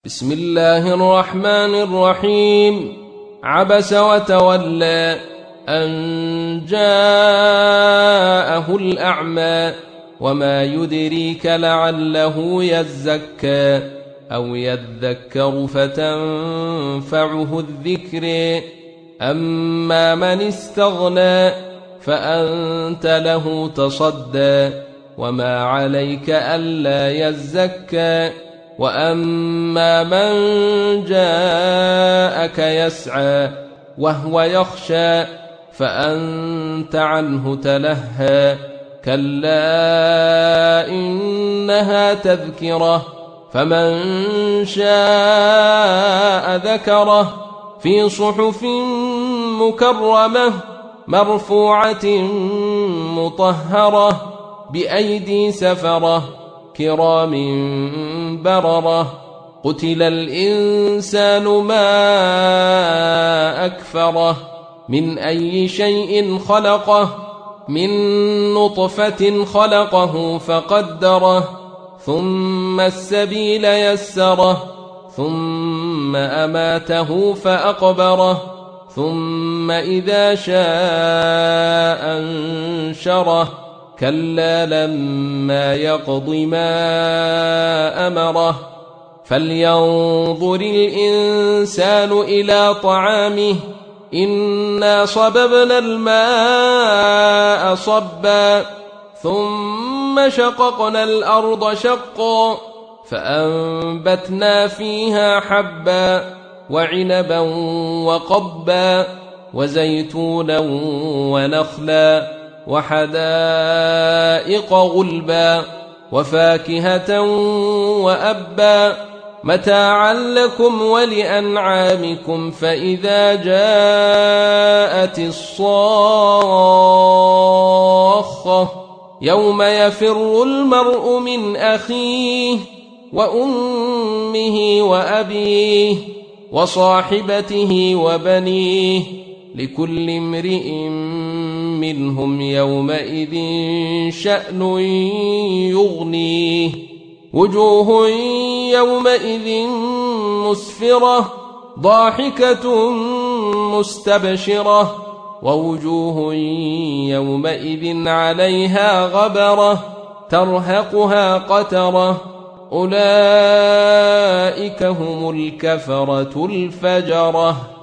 بسم الله الرحمن الرحيم. عبس وتولى أن جاءه الأعمى وما يدريك لعله يزكى أو يذكر فتنفعه الذكر. أما من استغنى فأنت له تصدى وما عليك ألا يزكى. وأما من جاءك يسعى وهو يخشى فأنت عنه تلهى. كلا إنها تذكرة فمن شاء ذكره في صحف مكرمة مرفوعة مطهرة بأيدي سفرة كرام بررة. قتل الإنسان ما أكفره من أي شيء خلقه من نطفة خلقه فقدره ثم السبيل يسره ثم أماته فأقبره ثم إذا شاء أنشره. كلا لما يقض ما أمره. فلينظر الإنسان إلى طعامه إنا صببنا الماء صبا ثم شققنا الأرض شقا فأنبتنا فيها حبا وعنبا وقبا وزيتونا ونخلا وحدائق غلبا وفاكهة وأبا متاعا لكم ولأنعامكم. فإذا جاءت الصاخة يوم يفر المرء من أخيه وأمه وأبيه وصاحبته وبنيه لكل امرئ منهم يومئذ شأن يغنيه. وجوه يومئذ مسفرة ضاحكة مستبشرة ووجوه يومئذ عليها غبرة ترهقها قترة. أولئك هم الكفرة الفجرة.